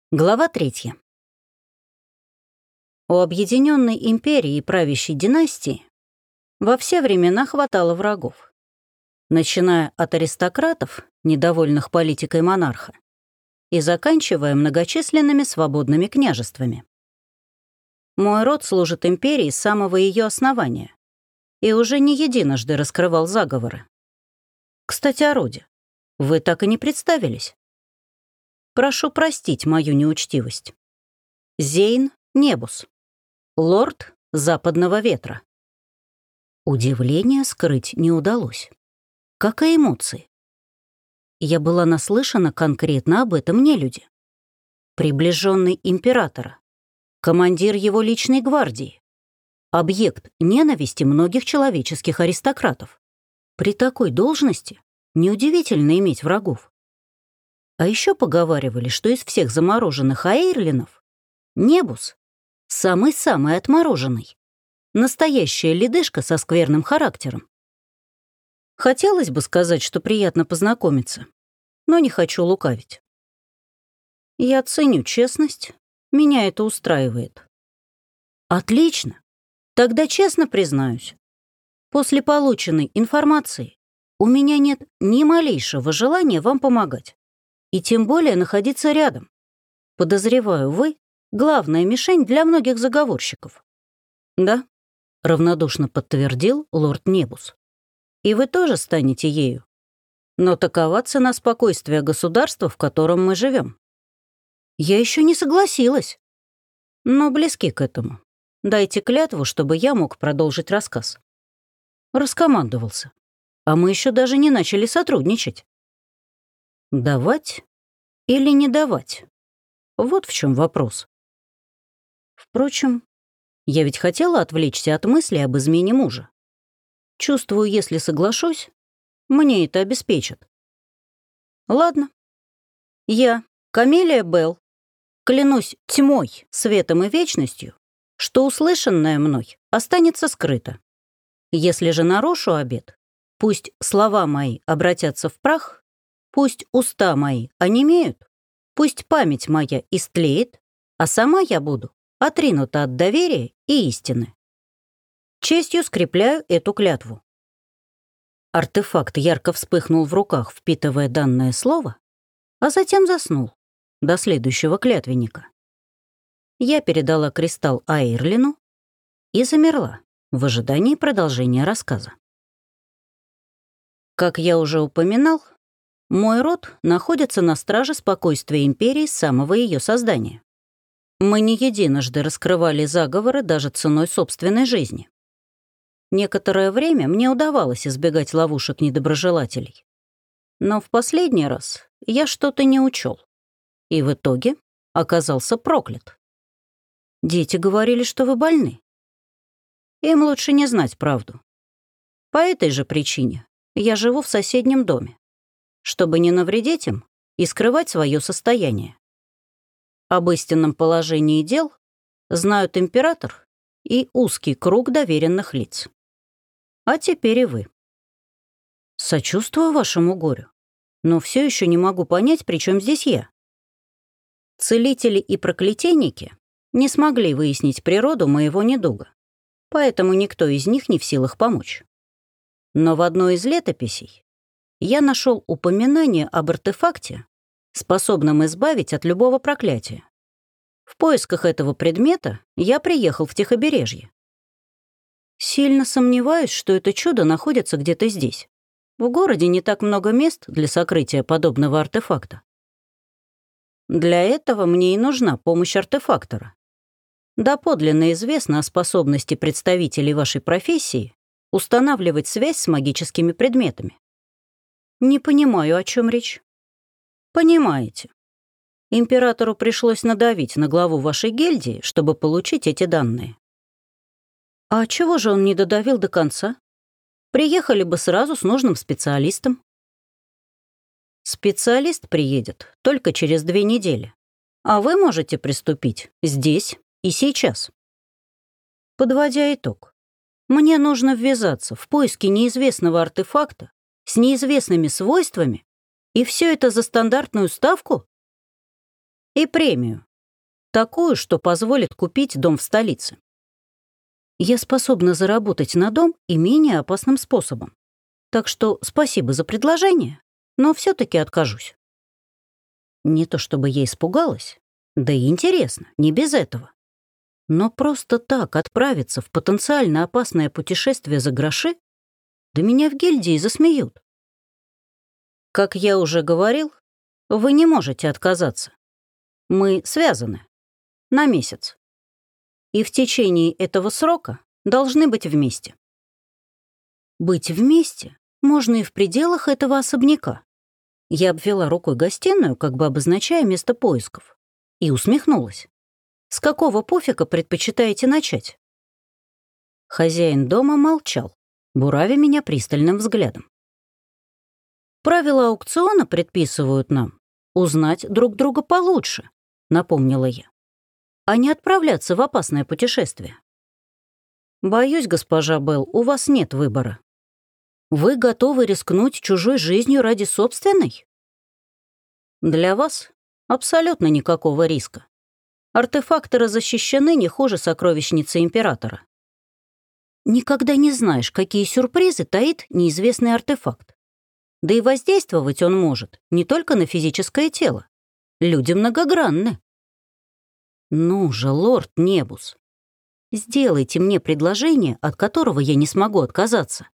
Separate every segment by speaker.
Speaker 1: Глава 3. У Объединенной империи и правящей династии во все времена хватало врагов, начиная от аристократов, недовольных политикой монарха, и заканчивая многочисленными свободными княжествами. Мой род служит империи с самого ее основания и уже не единожды раскрывал заговоры. Кстати, о роде. Вы так и не представились. Прошу простить мою неучтивость. Зейн Небус, лорд Западного ветра. Удивление скрыть не удалось. Как и эмоции. Я была наслышана конкретно об этом нелюде. Приближенный императора, командир его личной гвардии, объект ненависти многих человеческих аристократов. При такой должности неудивительно иметь врагов. А еще поговаривали, что из всех замороженных аэрлинов Небус самый-самый отмороженный. Настоящая ледышка со скверным характером. Хотелось бы сказать, что приятно познакомиться, но не хочу лукавить. Я ценю честность, меня это устраивает. Отлично. Тогда честно признаюсь. После полученной информации у меня нет ни малейшего желания вам помогать. И тем более находиться рядом. Подозреваю, вы — главная мишень для многих заговорщиков. Да, равнодушно подтвердил лорд Небус. И вы тоже станете ею. Но такова цена спокойствия государства, в котором мы живем. Я еще не согласилась. Но близки к этому. Дайте клятву, чтобы я мог продолжить рассказ. Раскомандовался. А мы еще даже не начали сотрудничать. Давать или не давать? Вот в чем вопрос. Впрочем, я ведь хотела отвлечься от мысли об измене мужа. Чувствую, если соглашусь, мне это обеспечат. Ладно. Я, Камелия Белл, клянусь тьмой, светом и вечностью, что услышанное мной останется скрыто. Если же нарушу обет, пусть слова мои обратятся в прах, пусть уста мои онемеют, пусть память моя истлеет, а сама я буду отринута от доверия и истины. Честью скрепляю эту клятву. Артефакт ярко вспыхнул в руках, впитывая данное слово, а затем заснул до следующего клятвенника. Я передала кристалл Аэрлину и замерла в ожидании продолжения рассказа. Как я уже упоминал, мой род находится на страже спокойствия империи с самого ее создания. Мы не единожды раскрывали заговоры даже ценой собственной жизни. Некоторое время мне удавалось избегать ловушек недоброжелателей. Но в последний раз я что-то не учел. И в итоге оказался проклят. Дети говорили, что вы больны. Им лучше не знать правду. По этой же причине я живу в соседнем доме, чтобы не навредить им и скрывать свое состояние. Об истинном положении дел знают император и узкий круг доверенных лиц. А теперь и вы. Сочувствую вашему горю, но все еще не могу понять, при чем здесь я. Целители и проклятийники не смогли выяснить природу моего недуга, поэтому никто из них не в силах помочь. Но в одной из летописей я нашел упоминание об артефакте, способном избавить от любого проклятия. В поисках этого предмета я приехал в Тихобережье. Сильно сомневаюсь, что это чудо находится где-то здесь. В городе не так много мест для сокрытия подобного артефакта. Для этого мне и нужна помощь артефактора. Доподлинно известно о способности представителей вашей профессии устанавливать связь с магическими предметами. Не понимаю, о чем речь. Понимаете. Императору пришлось надавить на главу вашей гильдии, чтобы получить эти данные. А чего же он не додавил до конца? Приехали бы сразу с нужным специалистом. Специалист приедет только через 2 недели, а вы можете приступить здесь и сейчас. Подводя итог, мне нужно ввязаться в поиски неизвестного артефакта с неизвестными свойствами, и все это за стандартную ставку? И премию. Такую, что позволит купить дом в столице. Я способна заработать на дом и менее опасным способом. Так что спасибо за предложение, но все-таки откажусь. Не то чтобы я испугалась, да и интересно, не без этого. Но просто так отправиться в потенциально опасное путешествие за гроши, да меня в гильдии засмеют. Как я уже говорил, вы не можете отказаться. Мы связаны. На месяц. И в течение этого срока должны быть вместе. Быть вместе можно и в пределах этого особняка. Я обвела рукой гостиную, как бы обозначая место поисков, и усмехнулась. С какого пофига предпочитаете начать? Хозяин дома молчал, буравя меня пристальным взглядом. Правила аукциона предписывают нам узнать друг друга получше, напомнила я, а не отправляться в опасное путешествие. Боюсь, госпожа Белл, у вас нет выбора. Вы готовы рискнуть чужой жизнью ради собственной? Для вас абсолютно никакого риска. Артефакторы защищены не хуже сокровищницы императора. Никогда не знаешь, какие сюрпризы таит неизвестный артефакт. Да и воздействовать он может не только на физическое тело. Люди многогранны. Ну же, лорд Небус, сделайте мне предложение, от которого я не смогу отказаться.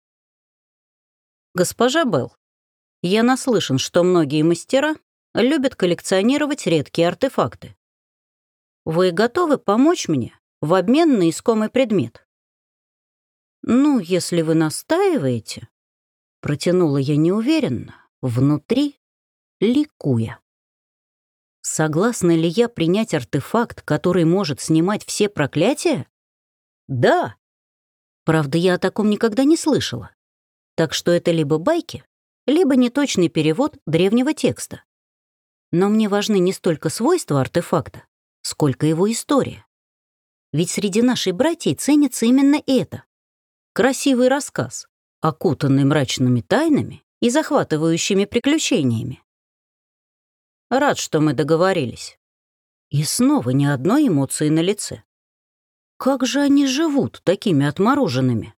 Speaker 1: Госпожа Белл, я наслышан, что многие мастера любят коллекционировать редкие артефакты. Вы готовы помочь мне в обмен на искомый предмет? Ну, если вы настаиваете, протянула я неуверенно, внутри ликуя. Согласна ли я принять артефакт, который может снимать все проклятия? Да. Правда, я о таком никогда не слышала. Так что это либо байки, либо неточный перевод древнего текста. Но мне важны не столько свойства артефакта, сколько его история. Ведь среди нашей братьей ценится именно это. Красивый рассказ, окутанный мрачными тайнами и захватывающими приключениями. Рад, что мы договорились. И снова ни одной эмоции на лице. Как же они живут такими отмороженными?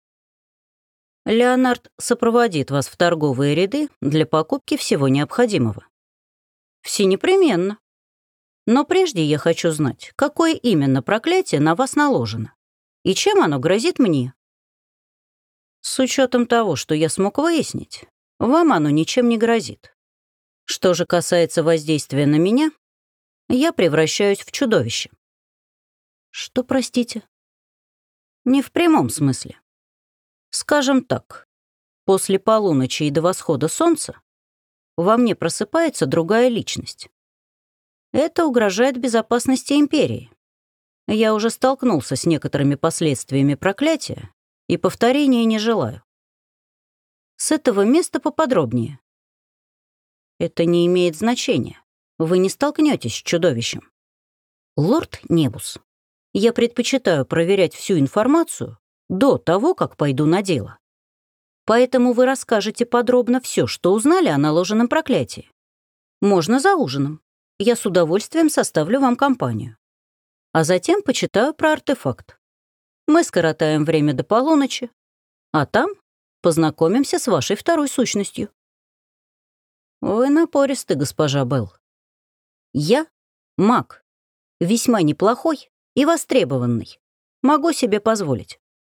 Speaker 1: Леонард сопроводит вас в торговые ряды для покупки всего необходимого. Все непременно. Но прежде я хочу знать, какое именно проклятие на вас наложено и чем оно грозит мне. С учетом того, что я смог выяснить, вам оно ничем не грозит. Что же касается воздействия на меня, я превращаюсь в чудовище. Что, простите? Не в прямом смысле. Скажем так, после полуночи и до восхода солнца во мне просыпается другая личность. Это угрожает безопасности империи. Я уже столкнулся с некоторыми последствиями проклятия и повторения не желаю. С этого места поподробнее. Это не имеет значения. Вы не столкнетесь с чудовищем. Лорд Небус, я предпочитаю проверять всю информацию до того, как пойду на дело. Поэтому вы расскажете подробно все, что узнали о наложенном проклятии. Можно за ужином. Я с удовольствием составлю вам компанию. А затем почитаю про артефакт. Мы скоротаем время до полуночи, а там познакомимся с вашей второй сущностью. Вы напористы, госпожа Белл. Я маг, весьма неплохой и востребованный. Могу себе позволить.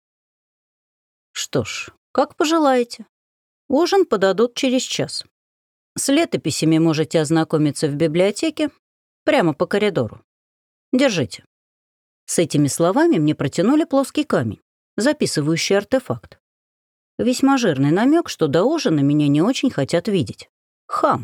Speaker 1: Что ж, как пожелаете. Ужин подадут через час. С летописями можете ознакомиться в библиотеке прямо по коридору. Держите. С этими словами мне протянули плоский камень, записывающий артефакт. Весьма жирный намек, что до ужина меня не очень хотят видеть. Хам.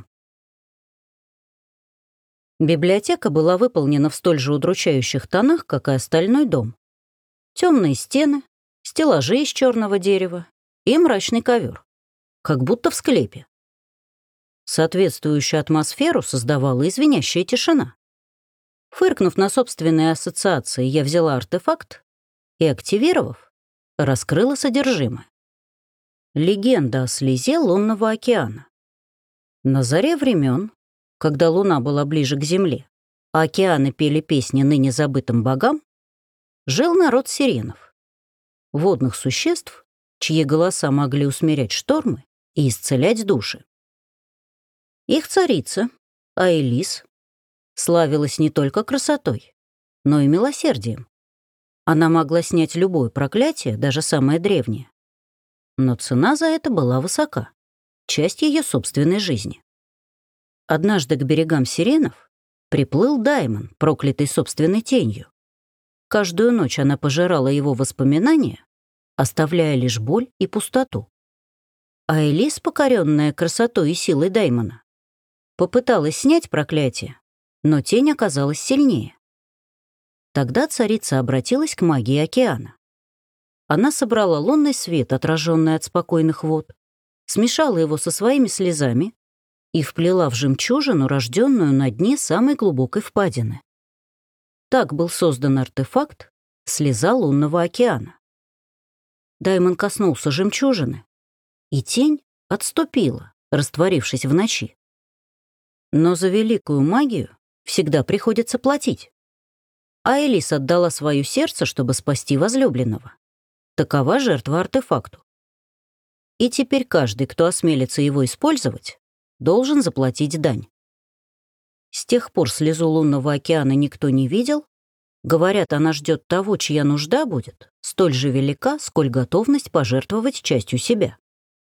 Speaker 1: Библиотека была выполнена в столь же удручающих тонах, как и остальной дом. Темные стены, стеллажи из черного дерева и мрачный ковер, как будто в склепе. Соответствующую атмосферу создавала и звенящая тишина. Фыркнув на собственные ассоциации, я взяла артефакт и, активировав, раскрыла содержимое. Легенда о слезе лунного океана. На заре времен когда луна была ближе к земле, а океаны пели песни ныне забытым богам, жил народ сиренов, водных существ, чьи голоса могли усмирять штормы и исцелять души. Их царица, Аэлис, славилась не только красотой, но и милосердием. Она могла снять любое проклятие, даже самое древнее. Но цена за это была высока, часть ее собственной жизни. Однажды к берегам сиренов приплыл Даймон, проклятый собственной тенью. Каждую ночь она пожирала его воспоминания, оставляя лишь боль и пустоту. А Элис, покоренная красотой и силой Даймона, попыталась снять проклятие, но тень оказалась сильнее. Тогда царица обратилась к магии океана. Она собрала лунный свет, отраженный от спокойных вод, смешала его со своими слезами и вплела в жемчужину, рожденную на дне самой глубокой впадины. Так был создан артефакт «Слеза лунного океана». Даймон коснулся жемчужины, и тень отступила, растворившись в ночи. Но за великую магию всегда приходится платить. А Элис отдала свое сердце, чтобы спасти возлюбленного. Такова жертва артефакту. И теперь каждый, кто осмелится его использовать, должен заплатить дань. С тех пор слезу лунного океана никто не видел. Говорят, она ждет того, чья нужда будет столь же велика, сколь готовность пожертвовать частью себя.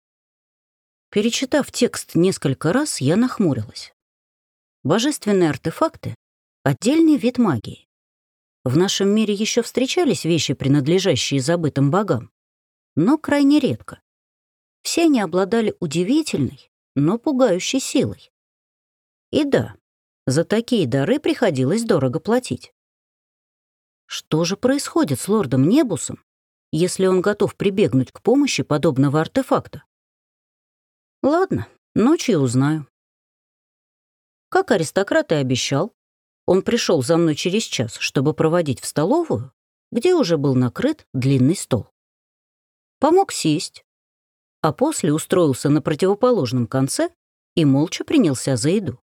Speaker 1: Перечитав текст несколько раз, я нахмурилась. Божественные артефакты — отдельный вид магии. В нашем мире еще встречались вещи, принадлежащие забытым богам, но крайне редко. Все они обладали удивительной, но пугающей силой. И да, за такие дары приходилось дорого платить. Что же происходит с лордом Небусом, если он готов прибегнуть к помощи подобного артефакта? Ладно, ночью узнаю. Как аристократ и обещал, он пришел за мной через час, чтобы проводить в столовую, где уже был накрыт длинный стол. Помог сесть, а после устроился на противоположном конце и молча принялся за еду.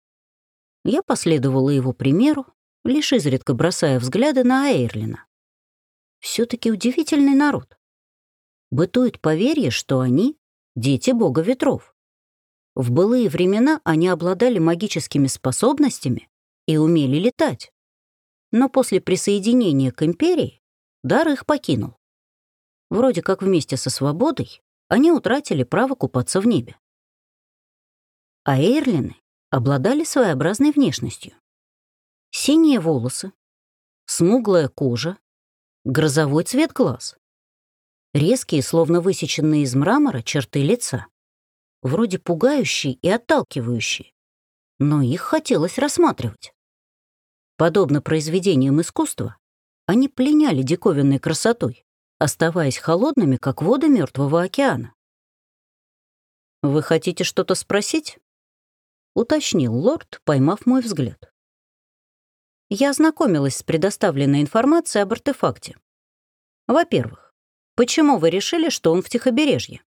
Speaker 1: Я последовала его примеру, лишь изредка бросая взгляды на Эйрлина. Все-таки удивительный народ. Бытует поверье, что они — дети бога ветров. В былые времена они обладали магическими способностями и умели летать. Но после присоединения к империи дар их покинул. Вроде как вместе со свободой они утратили право купаться в небе. А эйрлины обладали своеобразной внешностью. Синие волосы, смуглая кожа, грозовой цвет глаз, резкие, словно высеченные из мрамора, черты лица, вроде пугающие и отталкивающие, но их хотелось рассматривать. Подобно произведениям искусства, они пленяли диковинной красотой, оставаясь холодными, как воды Мертвого океана. «Вы хотите что-то спросить?» — уточнил лорд, поймав мой взгляд. Я ознакомилась с предоставленной информацией об артефакте. Во-первых, почему вы решили, что он в Тихобережье?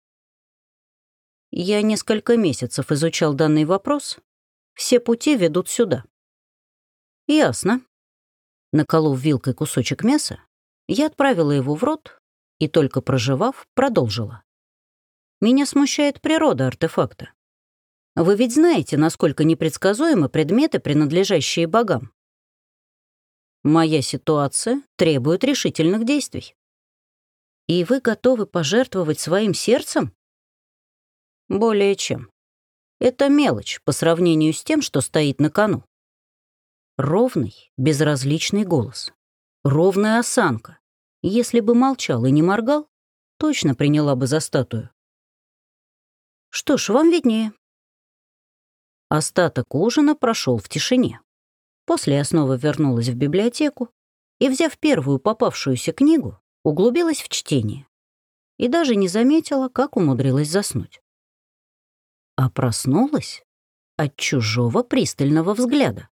Speaker 1: Я несколько месяцев изучал данный вопрос. Все пути ведут сюда. Ясно. Наколов вилкой кусочек мяса, я отправила его в рот и, только прожевав, продолжила. Меня смущает природа артефакта. Вы ведь знаете, насколько непредсказуемы предметы, принадлежащие богам. Моя ситуация требует решительных действий. И вы готовы пожертвовать своим сердцем? Более чем. Это мелочь по сравнению с тем, что стоит на кону. Ровный, безразличный голос. Ровная осанка. Если бы молчал и не моргал, точно приняла бы за статую. Что ж, вам виднее. Остаток ужина прошел в тишине. После я снова вернулась в библиотеку и, взяв первую попавшуюся книгу, углубилась в чтение и даже не заметила, как умудрилась заснуть. А проснулась от чужого пристального взгляда.